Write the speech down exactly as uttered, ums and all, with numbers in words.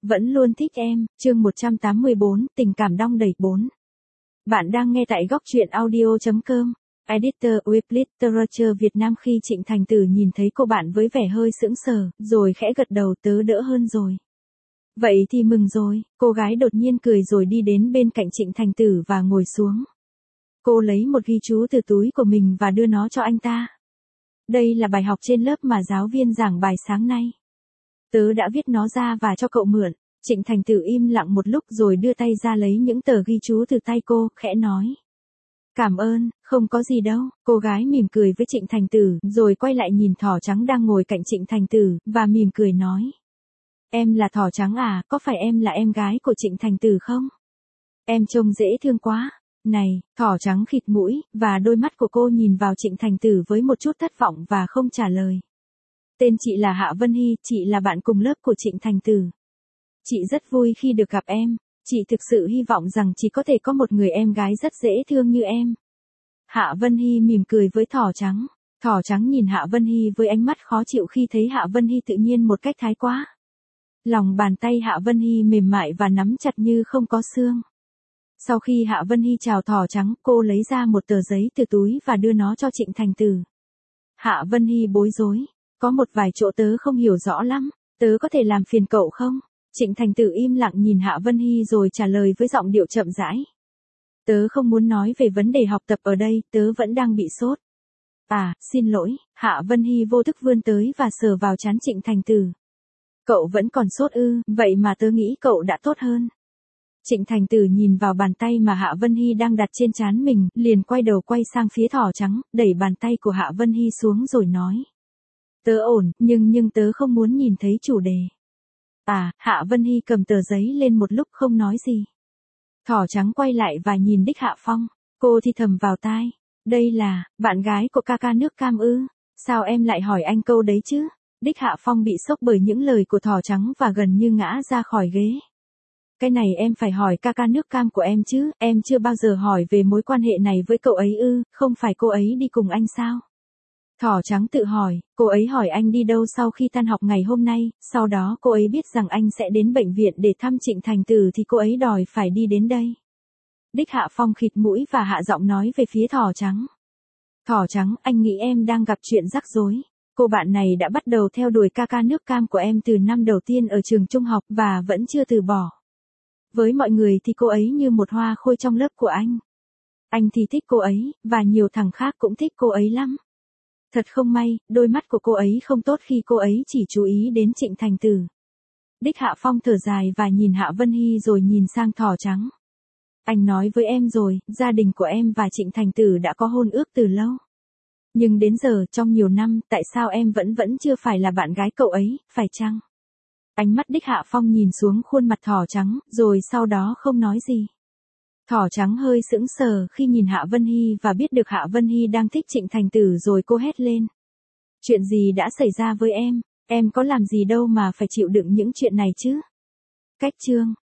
Vẫn luôn thích em, chương một trăm tám mươi bốn, tình cảm đong đầy bốn. Bạn đang nghe tại góc truyện audio chấm com. Editor with Literature Việt Nam. Khi Trịnh Thành Tử nhìn thấy cô bạn với vẻ hơi sững sờ, rồi khẽ gật đầu, tớ đỡ hơn rồi. Vậy thì mừng rồi, cô gái đột nhiên cười rồi đi đến bên cạnh Trịnh Thành Tử và ngồi xuống. Cô lấy một ghi chú từ túi của mình và đưa nó cho anh ta. Đây là bài học trên lớp mà giáo viên giảng bài sáng nay. Tớ đã viết nó ra và cho cậu mượn. Trịnh Thành Tử im lặng một lúc rồi đưa tay ra lấy những tờ ghi chú từ tay cô, khẽ nói. Cảm ơn, không có gì đâu. Cô gái mỉm cười với Trịnh Thành Tử, rồi quay lại nhìn thỏ trắng đang ngồi cạnh Trịnh Thành Tử, và mỉm cười nói. Em là thỏ trắng à, có phải em là em gái của Trịnh Thành Tử không? Em trông dễ thương quá. Này, thỏ trắng khịt mũi, và đôi mắt của cô nhìn vào Trịnh Thành Tử với một chút thất vọng và không trả lời. Tên chị là Hạ Vân Hy, chị là bạn cùng lớp của Trịnh Thành Tử. Chị rất vui khi được gặp em, chị thực sự hy vọng rằng chị có thể có một người em gái rất dễ thương như em. Hạ Vân Hy mỉm cười với thỏ trắng. Thỏ trắng nhìn Hạ Vân Hy với ánh mắt khó chịu khi thấy Hạ Vân Hy tự nhiên một cách thái quá. Lòng bàn tay Hạ Vân Hy mềm mại và nắm chặt như không có xương. Sau khi Hạ Vân Hy chào thỏ trắng, cô lấy ra một tờ giấy từ túi và đưa nó cho Trịnh Thành Tử. Hạ Vân Hy bối rối. Có một vài chỗ tớ không hiểu rõ lắm, tớ có thể làm phiền cậu không? Trịnh Thành Tử im lặng nhìn Hạ Vân Hy rồi trả lời với giọng điệu chậm rãi. Tớ không muốn nói về vấn đề học tập ở đây, tớ vẫn đang bị sốt. À, xin lỗi, Hạ Vân Hy vô thức vươn tới và sờ vào trán Trịnh Thành Tử. Cậu vẫn còn sốt ư, vậy mà tớ nghĩ cậu đã tốt hơn. Trịnh Thành Tử nhìn vào bàn tay mà Hạ Vân Hy đang đặt trên trán mình, liền quay đầu quay sang phía thỏ trắng, đẩy bàn tay của Hạ Vân Hy xuống rồi nói. Tớ ổn, nhưng nhưng tớ không muốn nhìn thấy chủ đề. À, Hạ Vân Hy cầm tờ giấy lên một lúc không nói gì. Thỏ trắng quay lại và nhìn Đích Hạ Phong, cô thì thầm vào tai. Đây là, bạn gái của ca ca nước cam ư? Sao em lại hỏi anh câu đấy chứ? Đích Hạ Phong bị sốc bởi những lời của thỏ trắng và gần như ngã ra khỏi ghế. Cái này em phải hỏi ca ca nước cam của em chứ, em chưa bao giờ hỏi về mối quan hệ này với cậu ấy ư, không phải cô ấy đi cùng anh sao? Thỏ trắng tự hỏi, cô ấy hỏi anh đi đâu sau khi tan học ngày hôm nay, sau đó cô ấy biết rằng anh sẽ đến bệnh viện để thăm Trịnh Thành Tử thì cô ấy đòi phải đi đến đây. Đích Hạ Phong khịt mũi và hạ giọng nói về phía thỏ trắng. Thỏ trắng, anh nghĩ em đang gặp chuyện rắc rối. Cô bạn này đã bắt đầu theo đuổi ca ca nước cam của em từ năm đầu tiên ở trường trung học và vẫn chưa từ bỏ. Với mọi người thì cô ấy như một hoa khôi trong lớp của anh. Anh thì thích cô ấy, và nhiều thằng khác cũng thích cô ấy lắm. Thật không may, đôi mắt của cô ấy không tốt khi cô ấy chỉ chú ý đến Trịnh Thành Tử. Đích Hạ Phong thở dài và nhìn Hạ Vân Hy rồi nhìn sang thỏ trắng. Anh nói với em rồi, gia đình của em và Trịnh Thành Tử đã có hôn ước từ lâu. Nhưng đến giờ, trong nhiều năm, tại sao em vẫn vẫn chưa phải là bạn gái cậu ấy, phải chăng? Ánh mắt Đích Hạ Phong nhìn xuống khuôn mặt thỏ trắng, rồi sau đó không nói gì. Thỏ trắng hơi sững sờ khi nhìn Hạ Vân Hy và biết được Hạ Vân Hy đang thích Trịnh Thành Tử rồi cô hét lên. Chuyện gì đã xảy ra với em? Em có làm gì đâu mà phải chịu đựng những chuyện này chứ? Cách chương.